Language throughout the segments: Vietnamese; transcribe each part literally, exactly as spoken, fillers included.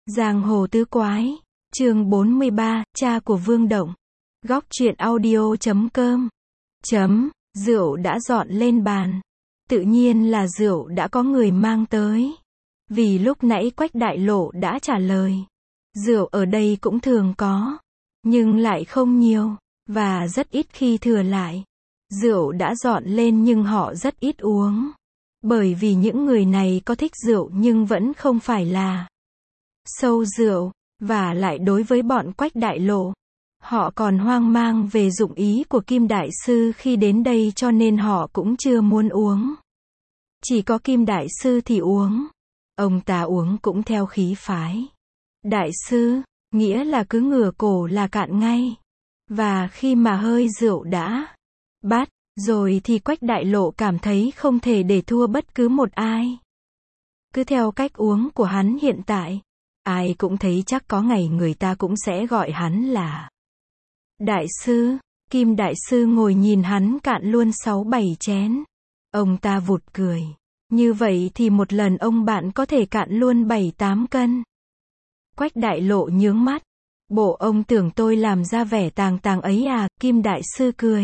Giang hồ tứ quái, chương bốn mươi ba, cha của Vương Động. Góc truyện audio chấm com. Chấm, rượu đã dọn lên bàn. Tự nhiên là rượu đã có người mang tới. Vì lúc nãy Quách Đại Lộ đã trả lời. Rượu ở đây cũng thường có, nhưng lại không nhiều, và rất ít khi thừa lại. Rượu đã dọn lên nhưng họ rất ít uống. Bởi vì những người này có thích rượu nhưng vẫn không phải là sâu rượu, và lại đối với bọn Quách Đại Lộ, họ còn hoang mang về dụng ý của Kim Đại Sư khi đến đây cho nên họ cũng chưa muốn uống. Chỉ có Kim Đại Sư thì uống. Ông ta uống cũng theo khí phái. Đại Sư, nghĩa là cứ ngửa cổ là cạn ngay. Và khi mà hơi rượu đã bắt rồi thì Quách Đại Lộ cảm thấy không thể để thua bất cứ một ai. Cứ theo cách uống của hắn hiện tại, ai cũng thấy chắc có ngày người ta cũng sẽ gọi hắn là Đại Sư. Kim Đại Sư ngồi nhìn hắn cạn luôn sáu bảy chén. Ông ta vụt cười. Như vậy thì một lần ông bạn có thể cạn luôn bảy tám cân. Quách Đại Lộ nhướng mắt. Bộ ông tưởng tôi làm ra vẻ tàng tàng ấy à? Kim Đại Sư cười.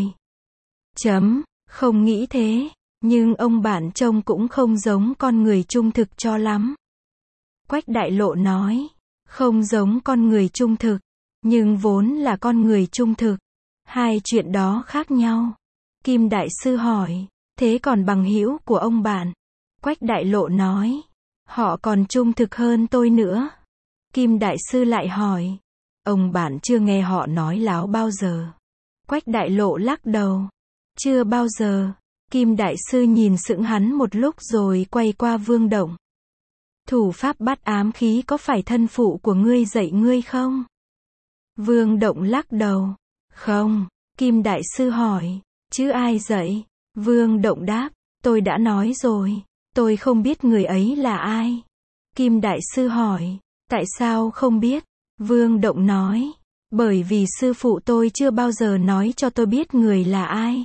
Chấm, không nghĩ thế. Nhưng ông bạn trông cũng không giống con người trung thực cho lắm. Quách Đại Lộ nói. Không giống con người trung thực, nhưng vốn là con người trung thực. Hai chuyện đó khác nhau. Kim Đại Sư hỏi. Thế còn bằng hữu của ông bạn? Quách Đại Lộ nói. Họ còn trung thực hơn tôi nữa. Kim Đại Sư lại hỏi. Ông bạn chưa nghe họ nói láo bao giờ? Quách Đại Lộ lắc đầu. Chưa bao giờ. Kim Đại Sư nhìn sững hắn một lúc rồi quay qua Vương Động. Thủ pháp bắt ám khí có phải thân phụ của ngươi dạy ngươi không? Vương Động lắc đầu. Không. Kim Đại Sư hỏi. Chứ ai dạy? Vương Động đáp. Tôi đã nói rồi. Tôi không biết người ấy là ai. Kim Đại Sư hỏi. Tại sao không biết? Vương Động nói. Bởi vì sư phụ tôi chưa bao giờ nói cho tôi biết người là ai.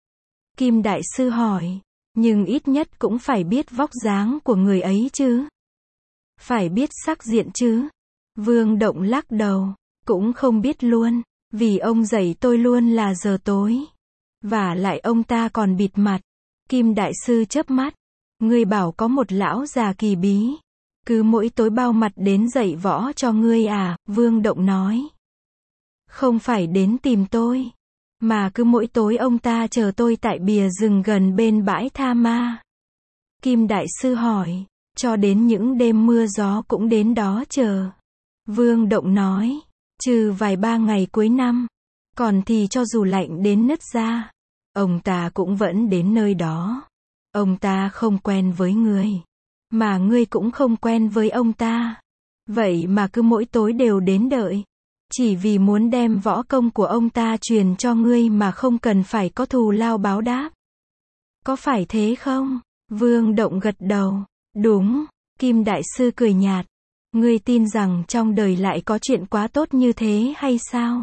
Kim Đại Sư hỏi. Nhưng ít nhất cũng phải biết vóc dáng của người ấy chứ. Phải biết sắc diện chứ. Vương Động lắc đầu. Cũng không biết luôn. Vì ông dạy tôi luôn là giờ tối. Và lại ông ta còn bịt mặt. Kim Đại Sư chớp mắt. Ngươi bảo có một lão già kỳ bí. Cứ mỗi tối bao mặt đến dạy võ cho ngươi à? Vương Động nói. Không phải đến tìm tôi. Mà cứ mỗi tối ông ta chờ tôi tại bìa rừng gần bên bãi Tha Ma. Kim Đại Sư hỏi. Cho đến những đêm mưa gió cũng đến đó chờ. Vương Động nói. Trừ vài ba ngày cuối năm. Còn thì cho dù lạnh đến nứt da, ông ta cũng vẫn đến nơi đó. Ông ta không quen với ngươi. Mà ngươi cũng không quen với ông ta. Vậy mà cứ mỗi tối đều đến đợi. Chỉ vì muốn đem võ công của ông ta truyền cho ngươi mà không cần phải có thù lao báo đáp. Có phải thế không? Vương Động gật đầu. Đúng. Kim Đại Sư cười nhạt. Ngươi tin rằng trong đời lại có chuyện quá tốt như thế hay sao?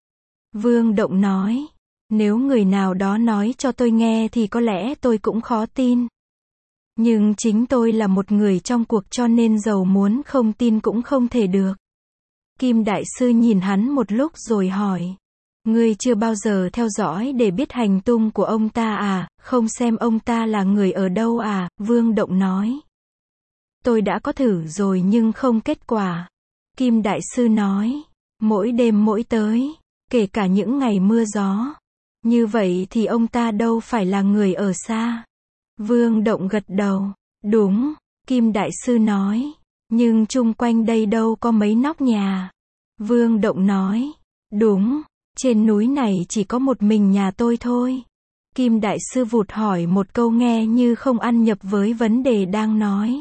Vương Động nói. Nếu người nào đó nói cho tôi nghe thì có lẽ tôi cũng khó tin. Nhưng chính tôi là một người trong cuộc cho nên dầu muốn không tin cũng không thể được. Kim Đại Sư nhìn hắn một lúc rồi hỏi. Ngươi chưa bao giờ theo dõi để biết hành tung của ông ta à? Không xem ông ta là người ở đâu à? Vương Động nói. Tôi đã có thử rồi nhưng không kết quả. Kim Đại Sư nói. Mỗi đêm mỗi tới, kể cả những ngày mưa gió. Như vậy thì ông ta đâu phải là người ở xa. Vương Động gật đầu. Đúng. Kim Đại Sư nói. Nhưng chung quanh đây đâu có mấy nóc nhà. Vương Động nói. Đúng. Trên núi này chỉ có một mình nhà tôi thôi. Kim Đại Sư vụt hỏi một câu nghe như không ăn nhập với vấn đề đang nói.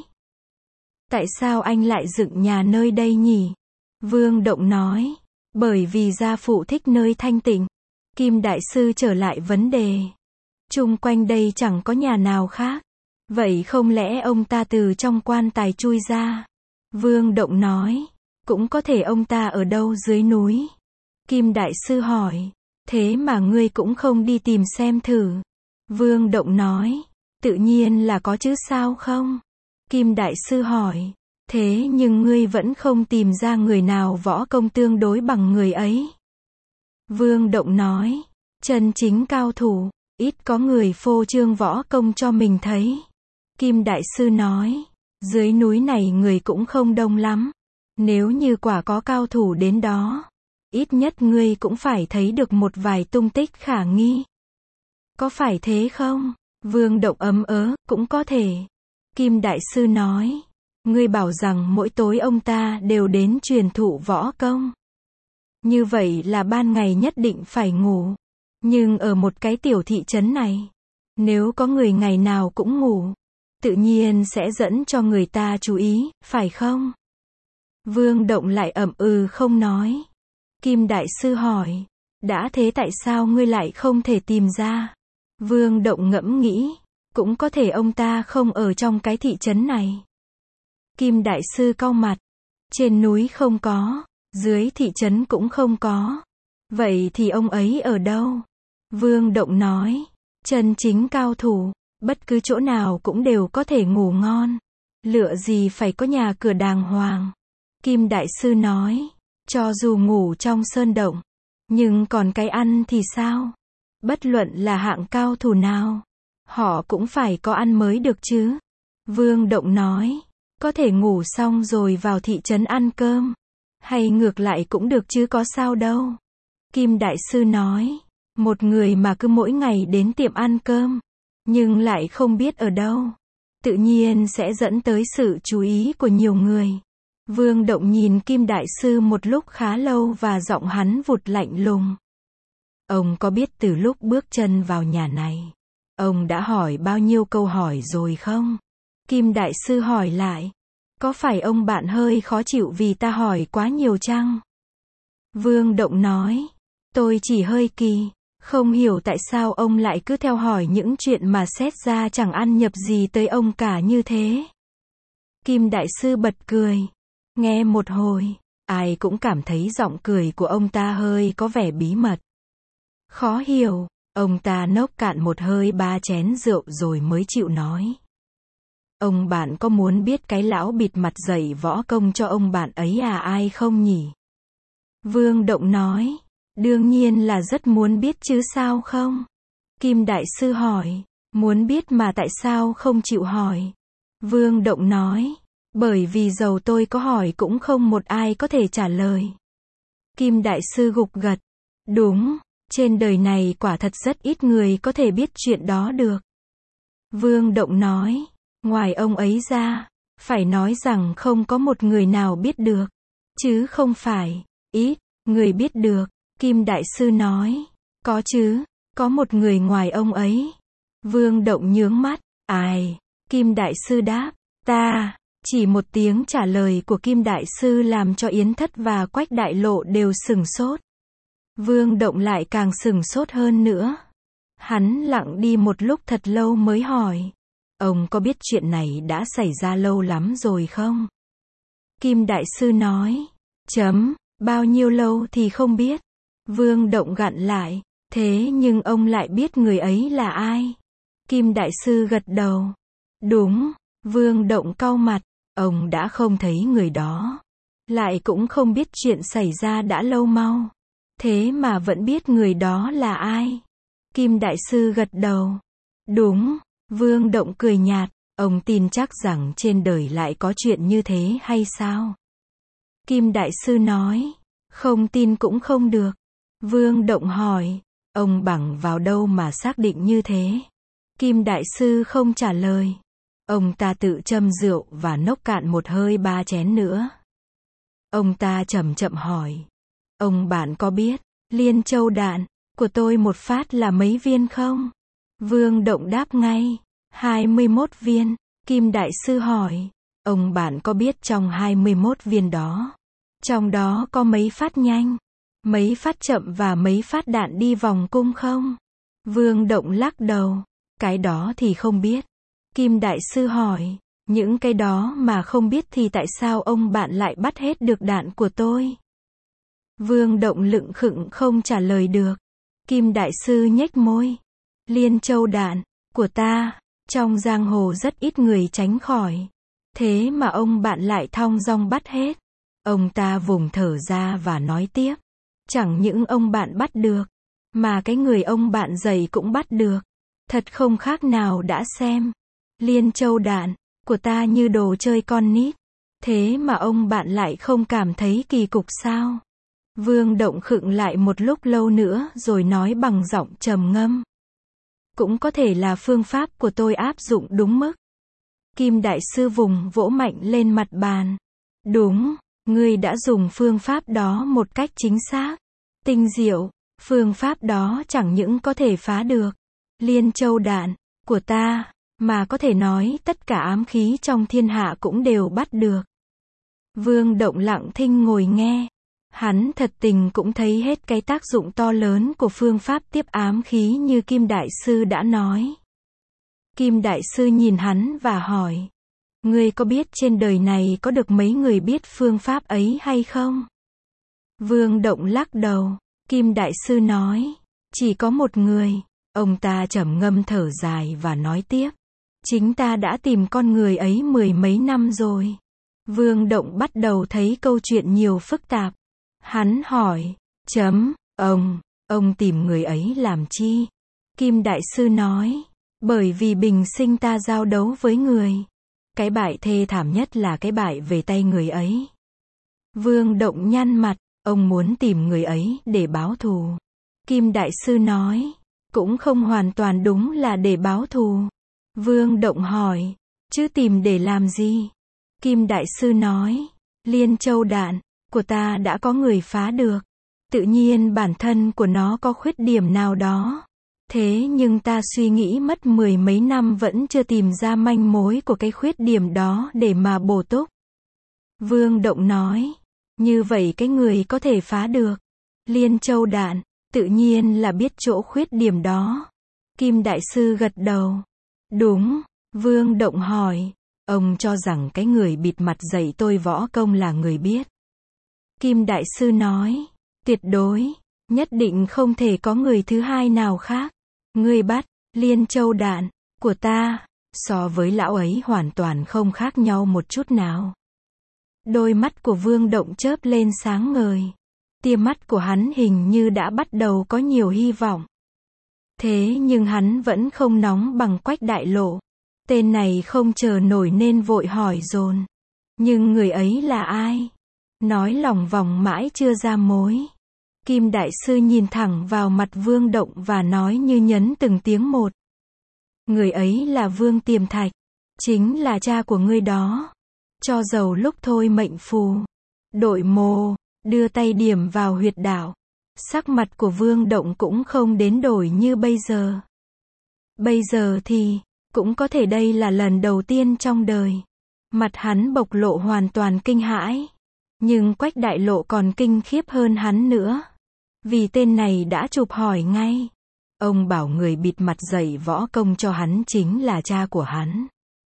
Tại sao anh lại dựng nhà nơi đây nhỉ? Vương Động nói. Bởi vì gia phụ thích nơi thanh tịnh. Kim Đại Sư trở lại vấn đề. Chung quanh đây chẳng có nhà nào khác. Vậy không lẽ ông ta từ trong quan tài chui ra? Vương Động nói. Cũng có thể ông ta ở đâu dưới núi. Kim Đại Sư hỏi. Thế mà ngươi cũng không đi tìm xem thử. Vương Động nói. Tự nhiên là có chứ sao không? Kim Đại Sư hỏi. Thế nhưng ngươi vẫn không tìm ra người nào võ công tương đối bằng người ấy. Vương Động nói, chân chính cao thủ, ít có người phô trương võ công cho mình thấy. Kim Đại Sư nói, dưới núi này người cũng không đông lắm. Nếu như quả có cao thủ đến đó, ít nhất ngươi cũng phải thấy được một vài tung tích khả nghi. Có phải thế không? Vương Động ấm ớ, cũng có thể. Kim Đại Sư nói, ngươi bảo rằng mỗi tối ông ta đều đến truyền thụ võ công. Như vậy là ban ngày nhất định phải ngủ. Nhưng ở một cái tiểu thị trấn này, nếu có người ngày nào cũng ngủ, tự nhiên sẽ dẫn cho người ta chú ý, phải không? Vương Động lại ậm ừ không nói. Kim Đại Sư hỏi, đã thế tại sao ngươi lại không thể tìm ra? Vương Động ngẫm nghĩ, cũng có thể ông ta không ở trong cái thị trấn này. Kim Đại Sư cau mặt, trên núi không có, dưới thị trấn cũng không có. Vậy thì ông ấy ở đâu? Vương Động nói, chân chính cao thủ, bất cứ chỗ nào cũng đều có thể ngủ ngon. Lựa gì phải có nhà cửa đàng hoàng. Kim Đại Sư nói, cho dù ngủ trong sơn động, nhưng còn cái ăn thì sao? Bất luận là hạng cao thủ nào, họ cũng phải có ăn mới được chứ. Vương Động nói, có thể ngủ xong rồi vào thị trấn ăn cơm, hay ngược lại cũng được chứ có sao đâu. Kim Đại Sư nói, một người mà cứ mỗi ngày đến tiệm ăn cơm, nhưng lại không biết ở đâu, tự nhiên sẽ dẫn tới sự chú ý của nhiều người. Vương Động nhìn Kim Đại Sư một lúc khá lâu và giọng hắn vụt lạnh lùng. Ông có biết từ lúc bước chân vào nhà này, ông đã hỏi bao nhiêu câu hỏi rồi không? Kim Đại Sư hỏi lại, có phải ông bạn hơi khó chịu vì ta hỏi quá nhiều chăng? Vương Động nói, tôi chỉ hơi kỳ, không hiểu tại sao ông lại cứ theo hỏi những chuyện mà xét ra chẳng ăn nhập gì tới ông cả như thế. Kim Đại Sư bật cười. Nghe một hồi, ai cũng cảm thấy giọng cười của ông ta hơi có vẻ bí mật. Khó hiểu, ông ta nốc cạn một hơi ba chén rượu rồi mới chịu nói. Ông bạn có muốn biết cái lão bịt mặt dạy võ công cho ông bạn ấy à ai không nhỉ? Vương Động nói, đương nhiên là rất muốn biết chứ sao không? Kim Đại Sư hỏi, muốn biết mà tại sao không chịu hỏi? Vương Động nói, bởi vì dầu tôi có hỏi cũng không một ai có thể trả lời. Kim Đại Sư gục gật, đúng, trên đời này quả thật rất ít người có thể biết chuyện đó được. Vương Động nói, ngoài ông ấy ra, phải nói rằng không có một người nào biết được, chứ không phải ít người biết được. Kim Đại Sư nói, có chứ, có một người ngoài ông ấy. Vương Động nhướng mắt, ai? Kim Đại Sư đáp, ta. Chỉ một tiếng trả lời của Kim Đại Sư làm cho Yến Thất và Quách Đại Lộ đều sửng sốt. Vương Động lại càng sửng sốt hơn nữa. Hắn lặng đi một lúc thật lâu mới hỏi, ông có biết chuyện này đã xảy ra lâu lắm rồi không? Kim Đại Sư nói, chấm, bao nhiêu lâu thì không biết. Vương Động gặn lại, thế nhưng ông lại biết người ấy là ai? Kim Đại Sư gật đầu. Đúng, Vương Động cau mặt, ông đã không thấy người đó. Lại cũng không biết chuyện xảy ra đã lâu mau. Thế mà vẫn biết người đó là ai? Kim Đại Sư gật đầu. Đúng, Vương Động cười nhạt, ông tin chắc rằng trên đời lại có chuyện như thế hay sao? Kim Đại Sư nói, không tin cũng không được. Vương Động hỏi, ông bằng vào đâu mà xác định như thế? Kim Đại Sư không trả lời. Ông ta tự châm rượu và nốc cạn một hơi ba chén nữa. Ông ta chậm chậm hỏi, ông bạn có biết, Liên Châu đạn của tôi một phát là mấy viên không? Vương Động đáp ngay, hai mươi mốt viên. Kim Đại Sư hỏi, ông bạn có biết trong hai mươi mốt viên đó, trong đó có mấy phát nhanh, mấy phát chậm và mấy phát đạn đi vòng cung không? Vương Động lắc đầu, cái đó thì không biết. Kim Đại Sư hỏi, những cái đó mà không biết thì tại sao ông bạn lại bắt hết được đạn của tôi? Vương Động lựng khựng không trả lời được. Kim Đại Sư nhếch môi. Liên Châu đạn của ta, trong giang hồ rất ít người tránh khỏi. Thế mà ông bạn lại thong dong bắt hết. Ông ta vùng thở ra và nói tiếp. Chẳng những ông bạn bắt được, mà cái người ông bạn dạy cũng bắt được. Thật không khác nào đã xem. Liên Châu Đạn, của ta như đồ chơi con nít. Thế mà ông bạn lại không cảm thấy kỳ cục sao? Vương Động khựng lại một lúc lâu nữa rồi nói bằng giọng trầm ngâm. Cũng có thể là phương pháp của tôi áp dụng đúng mức. Kim Đại Sư vùng vỗ mạnh lên mặt bàn. Đúng, ngươi đã dùng phương pháp đó một cách chính xác, tinh diệu. Phương pháp đó chẳng những có thể phá được Liên Châu Đạn của ta, mà có thể nói tất cả ám khí trong thiên hạ cũng đều bắt được. Vương Động lặng thinh ngồi nghe. Hắn thật tình cũng thấy hết cái tác dụng to lớn của phương pháp tiếp ám khí như Kim Đại Sư đã nói. Kim Đại Sư nhìn hắn và hỏi. Ngươi có biết trên đời này có được mấy người biết phương pháp ấy hay không? Vương Động lắc đầu. Kim Đại Sư nói. Chỉ có một người. Ông ta trầm ngâm thở dài và nói tiếp. Chính ta đã tìm con người ấy mười mấy năm rồi. Vương Động bắt đầu thấy câu chuyện nhiều phức tạp. Hắn hỏi. Chấm, ông, ông tìm người ấy làm chi? Kim Đại Sư nói. Bởi vì bình sinh ta giao đấu với người. Cái bại thê thảm nhất là cái bại về tay người ấy. Vương Động nhăn mặt. Ông muốn tìm người ấy để báo thù. Kim Đại Sư nói. Cũng không hoàn toàn đúng là để báo thù. Vương Động hỏi. Chứ tìm để làm gì? Kim Đại Sư nói. Liên Châu Đạn của ta đã có người phá được. Tự nhiên bản thân của nó có khuyết điểm nào đó. Thế nhưng ta suy nghĩ mất mười mấy năm vẫn chưa tìm ra manh mối của cái khuyết điểm đó để mà bổ túc. Vương Động nói. Như vậy cái người có thể phá được Liên Châu Đạn, tự nhiên là biết chỗ khuyết điểm đó. Kim Đại Sư gật đầu. Đúng. Vương Động hỏi. Ông cho rằng cái người bịt mặt dạy tôi võ công là người biết. Kim Đại Sư nói. Tuyệt đối, nhất định không thể có người thứ hai nào khác. Ngươi bắt Liên Châu Đạn của ta, so với lão ấy hoàn toàn không khác nhau một chút nào. Đôi mắt của Vương Động chớp lên sáng ngời. Tia mắt của hắn hình như đã bắt đầu có nhiều hy vọng. Thế nhưng hắn vẫn không nóng bằng Quách Đại Lộ. Tên này không chờ nổi nên vội hỏi dồn. Nhưng người ấy là ai? Nói lòng vòng mãi chưa ra mối. Kim Đại Sư nhìn thẳng vào mặt Vương Động và nói như nhấn từng tiếng một. Người ấy là Vương Tiềm Thạch. Chính là cha của ngươi đó. Cho dầu lúc thôi mệnh phù. Đội mồ, đưa tay điểm vào huyệt đạo. Sắc mặt của Vương Động cũng không đến đổi như bây giờ. Bây giờ thì, cũng có thể đây là lần đầu tiên trong đời. Mặt hắn bộc lộ hoàn toàn kinh hãi. Nhưng Quách Đại Lộ còn kinh khiếp hơn hắn nữa. Vì tên này đã chụp hỏi ngay. Ông bảo người bịt mặt dạy võ công cho hắn chính là cha của hắn.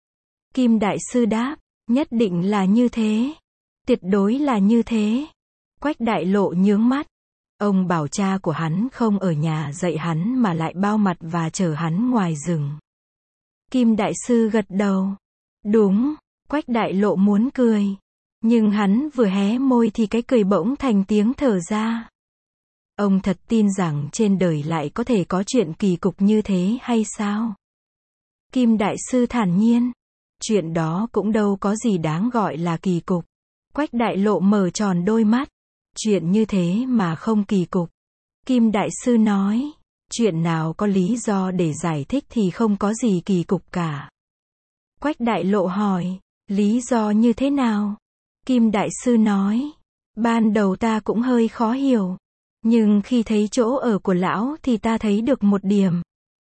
Kim Đại Sư đáp. Nhất định là như thế. Tuyệt đối là như thế. Quách Đại Lộ nhướng mắt. Ông bảo cha của hắn không ở nhà dạy hắn mà lại bao mặt và chở hắn ngoài rừng. Kim Đại Sư gật đầu. Đúng. Quách Đại Lộ muốn cười. Nhưng hắn vừa hé môi thì cái cười bỗng thành tiếng thở ra. Ông thật tin rằng trên đời lại có thể có chuyện kỳ cục như thế hay sao? Kim Đại Sư thản nhiên. Chuyện đó cũng đâu có gì đáng gọi là kỳ cục. Quách Đại Lộ mở tròn đôi mắt. Chuyện như thế mà không kỳ cục. Kim Đại Sư nói. Chuyện nào có lý do để giải thích thì không có gì kỳ cục cả. Quách Đại Lộ hỏi. Lý do như thế nào? Kim Đại Sư nói. Ban đầu ta cũng hơi khó hiểu. Nhưng khi thấy chỗ ở của lão thì ta thấy được một điểm.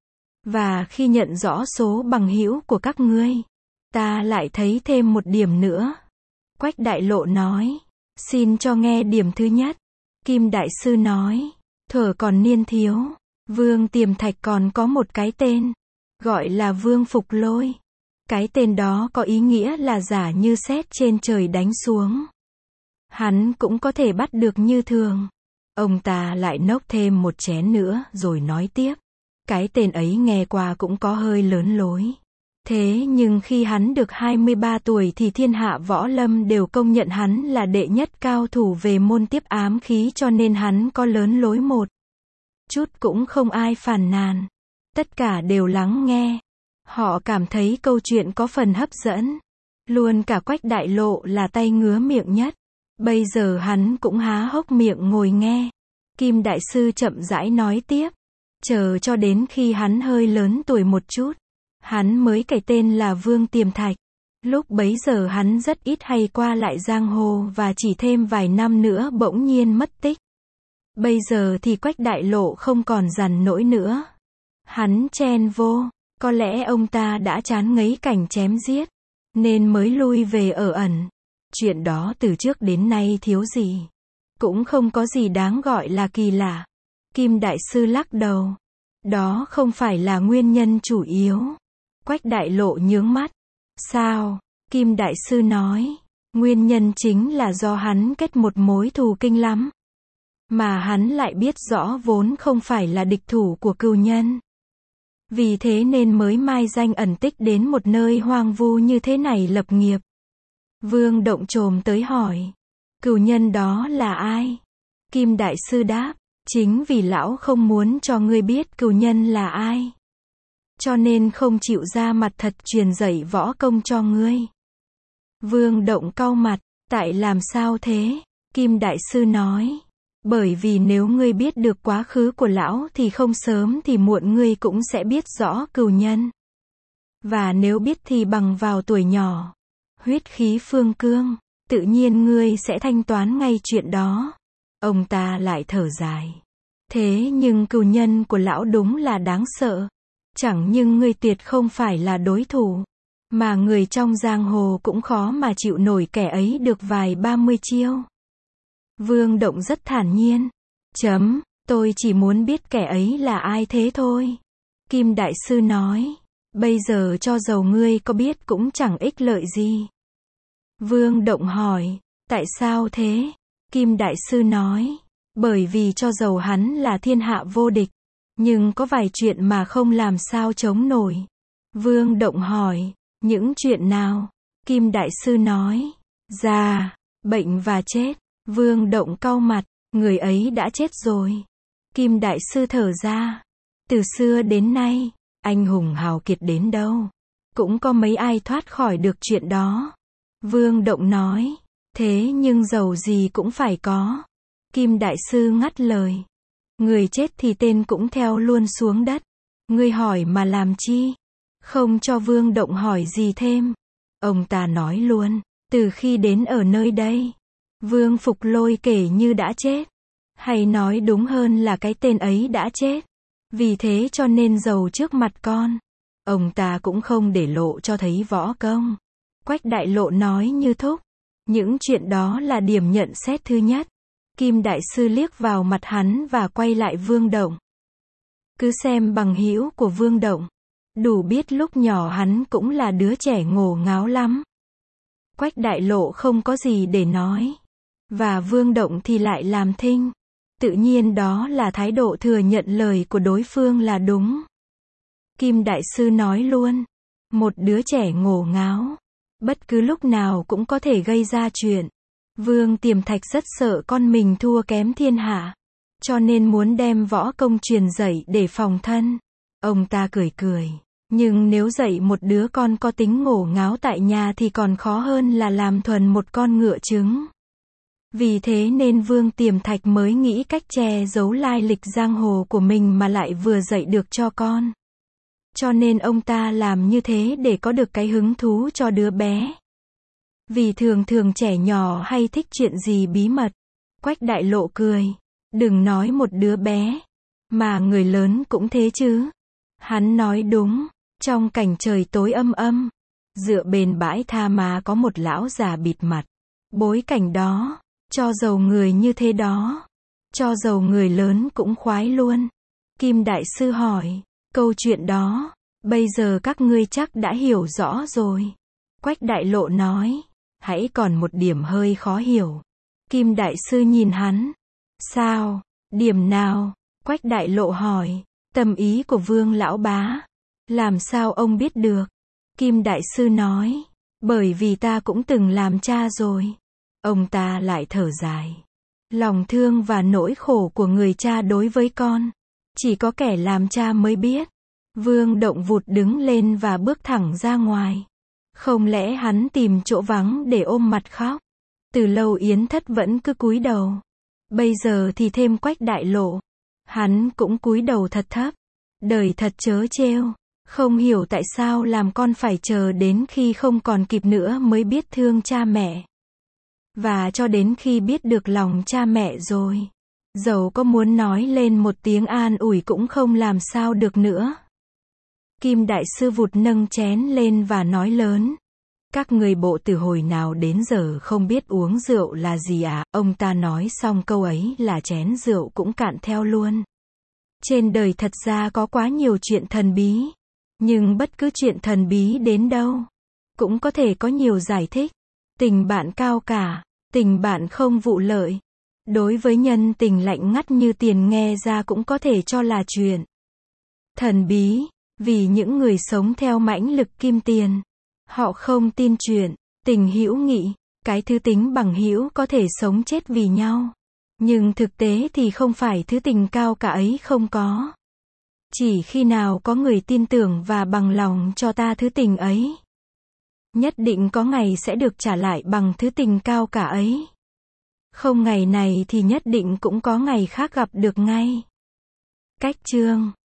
Và khi nhận rõ số bằng hữu của các ngươi, ta lại thấy thêm một điểm nữa. Quách Đại Lộ nói. Xin cho nghe điểm thứ nhất. Kim Đại Sư nói. Thuở còn niên thiếu, Vương Tiềm Thạch còn có một cái tên. Gọi là Vương Phục Lôi. Cái tên đó có ý nghĩa là giả như sét trên trời đánh xuống. Hắn cũng có thể bắt được như thường. Ông ta lại nốc thêm một chén nữa rồi nói tiếp. Cái tên ấy nghe qua cũng có hơi lớn lối. Thế nhưng khi hắn được hai mươi ba tuổi thì thiên hạ võ lâm đều công nhận hắn là đệ nhất cao thủ về môn tiếp ám khí, cho nên hắn có lớn lối một chút cũng không ai phàn nàn. Tất cả đều lắng nghe. Họ cảm thấy câu chuyện có phần hấp dẫn. Luôn cả Quách Đại Lộ là tay ngứa miệng nhất. Bây giờ hắn cũng há hốc miệng ngồi nghe. Kim Đại Sư chậm rãi nói tiếp. Chờ cho đến khi hắn hơi lớn tuổi một chút, hắn mới cải tên là Vương Tiềm Thạch. Lúc bấy giờ hắn rất ít hay qua lại giang hồ và chỉ thêm vài năm nữa bỗng nhiên mất tích. Bây giờ thì Quách Đại Lộ không còn rằn nỗi nữa. Hắn chen vô, có lẽ ông ta đã chán ngấy cảnh chém giết, nên mới lui về ở ẩn. Chuyện đó từ trước đến nay thiếu gì. Cũng không có gì đáng gọi là kỳ lạ. Kim Đại Sư lắc đầu. Đó không phải là nguyên nhân chủ yếu. Quách Đại Lộ nhướng mắt. Sao? Kim Đại Sư nói. Nguyên nhân chính là do hắn kết một mối thù kinh lắm. Mà hắn lại biết rõ vốn không phải là địch thủ của cừu nhân. Vì thế nên mới mai danh ẩn tích đến một nơi hoang vu như thế này lập nghiệp. Vương Động chồm tới hỏi. Cừu nhân đó là ai? Kim Đại Sư đáp. Chính vì lão không muốn cho ngươi biết cừu nhân là ai, cho nên không chịu ra mặt thật truyền dạy võ công cho ngươi. Vương Động cau mặt. Tại làm sao thế? Kim Đại Sư nói. Bởi vì nếu ngươi biết được quá khứ của lão thì không sớm thì muộn ngươi cũng sẽ biết rõ cừu nhân. Và nếu biết thì bằng vào tuổi nhỏ, huyết khí phương cương, tự nhiên ngươi sẽ thanh toán ngay chuyện đó. Ông ta lại thở dài. Thế nhưng cừu nhân của lão đúng là đáng sợ. Chẳng nhưng ngươi tuyệt không phải là đối thủ. Mà người trong giang hồ cũng khó mà chịu nổi kẻ ấy được vài ba mươi chiêu. Vương Động rất thản nhiên. Chấm, tôi chỉ muốn biết kẻ ấy là ai thế thôi. Kim Đại Sư nói. Bây giờ cho dầu ngươi có biết cũng chẳng ích lợi gì. Vương Động hỏi. Tại sao thế? Kim Đại Sư nói. Bởi vì cho dầu hắn là thiên hạ vô địch, nhưng có vài chuyện mà không làm sao chống nổi. Vương Động hỏi. Những chuyện nào? Kim Đại Sư nói. Già, bệnh và chết. Vương Động cau mặt. Người ấy đã chết rồi. Kim Đại Sư thở ra. Từ xưa đến nay, anh hùng hào kiệt đến đâu, cũng có mấy ai thoát khỏi được chuyện đó. Vương Động nói. Thế nhưng dầu gì cũng phải có. Kim Đại Sư ngắt lời. Người chết thì tên cũng theo luôn xuống đất. Ngươi hỏi mà làm chi? Không cho Vương Động hỏi gì thêm. Ông ta nói luôn. Từ khi đến ở nơi đây, Vương Phục Lôi kể như đã chết. Hay nói đúng hơn là cái tên ấy đã chết. Vì thế cho nên dầu trước mặt con, ông ta cũng không để lộ cho thấy võ công. Quách Đại Lộ nói như thúc. Những chuyện đó là điểm nhận xét thứ nhất. Kim Đại Sư liếc vào mặt hắn và quay lại Vương Động. Cứ xem bằng hữu của Vương Động, đủ biết lúc nhỏ hắn cũng là đứa trẻ ngổ ngáo lắm. Quách Đại Lộ không có gì để nói. Và Vương Động thì lại làm thinh. Tự nhiên đó là thái độ thừa nhận lời của đối phương là đúng. Kim Đại Sư nói luôn. Một đứa trẻ ngổ ngáo, bất cứ lúc nào cũng có thể gây ra chuyện. Vương Tiềm Thạch rất sợ con mình thua kém thiên hạ, cho nên muốn đem võ công truyền dạy để phòng thân. Ông ta cười cười. Nhưng nếu dạy một đứa con có tính ngổ ngáo tại nhà thì còn khó hơn là làm thuần một con ngựa trứng. Vì thế nên Vương Tiềm Thạch mới nghĩ cách che giấu lai lịch giang hồ của mình mà lại vừa dạy được cho con. Cho nên ông ta làm như thế để có được cái hứng thú cho đứa bé. Vì thường thường trẻ nhỏ hay thích chuyện gì bí mật. Quách Đại Lộ cười. Đừng nói một đứa bé, mà người lớn cũng thế chứ. Hắn nói đúng. Trong cảnh trời tối âm âm, dựa bên bãi tha ma có một lão già bịt mặt. Bối cảnh đó, cho dầu người như thế đó, cho dầu người lớn cũng khoái luôn. Kim Đại Sư hỏi. Câu chuyện đó, bây giờ các ngươi chắc đã hiểu rõ rồi. Quách Đại Lộ nói. Hãy còn một điểm hơi khó hiểu. Kim Đại Sư nhìn hắn. Sao? Điểm nào? Quách Đại Lộ hỏi. Tâm ý của Vương lão bá. Làm sao ông biết được? Kim Đại Sư nói, bởi vì ta cũng từng làm cha rồi. Ông ta lại thở dài. Lòng thương và nỗi khổ của người cha đối với con, chỉ có kẻ làm cha mới biết. Vương Động vụt đứng lên và bước thẳng ra ngoài. Không lẽ hắn tìm chỗ vắng để ôm mặt khóc? Từ lâu Yến Thất vẫn cứ cúi đầu. Bây giờ thì thêm Quách Đại Lộ. Hắn cũng cúi đầu thật thấp. Đời thật trớ trêu. Không hiểu tại sao làm con phải chờ đến khi không còn kịp nữa mới biết thương cha mẹ. Và cho đến khi biết được lòng cha mẹ rồi, dẫu có muốn nói lên một tiếng an ủi cũng không làm sao được nữa. Kim Đại Sư vụt nâng chén lên và nói lớn. Các người bộ từ hồi nào đến giờ không biết uống rượu là gì à? Ông ta nói xong câu ấy là chén rượu cũng cạn theo luôn. Trên đời thật ra có quá nhiều chuyện thần bí. Nhưng bất cứ chuyện thần bí đến đâu, cũng có thể có nhiều giải thích. Tình bạn cao cả, tình bạn không vụ lợi. Đối với nhân tình lạnh ngắt như tiền nghe ra cũng có thể cho là chuyện thần bí, vì những người sống theo mãnh lực kim tiền. Họ không tin chuyện tình hữu nghị, cái thứ tính bằng hữu có thể sống chết vì nhau. Nhưng thực tế thì không phải thứ tình cao cả ấy không có. Chỉ khi nào có người tin tưởng và bằng lòng cho ta thứ tình ấy, nhất định có ngày sẽ được trả lại bằng thứ tình cao cả ấy. Không ngày này thì nhất định cũng có ngày khác gặp được ngay. Cách chương